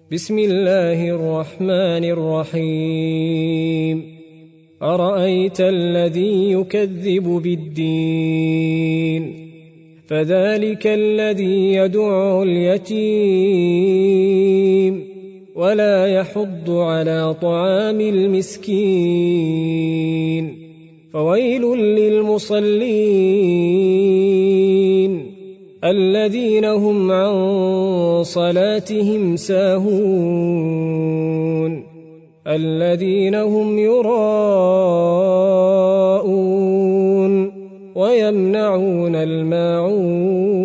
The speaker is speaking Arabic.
بسم الله الرحمن الرحيم أرأيت الذي يكذب بالدين فذلك الذي يدع اليتيم ولا يحض على طعام المسكين فويل للمصلين الذين هم عن صلاتهم ساهون الذين هم يراءون ويمنعون الماعون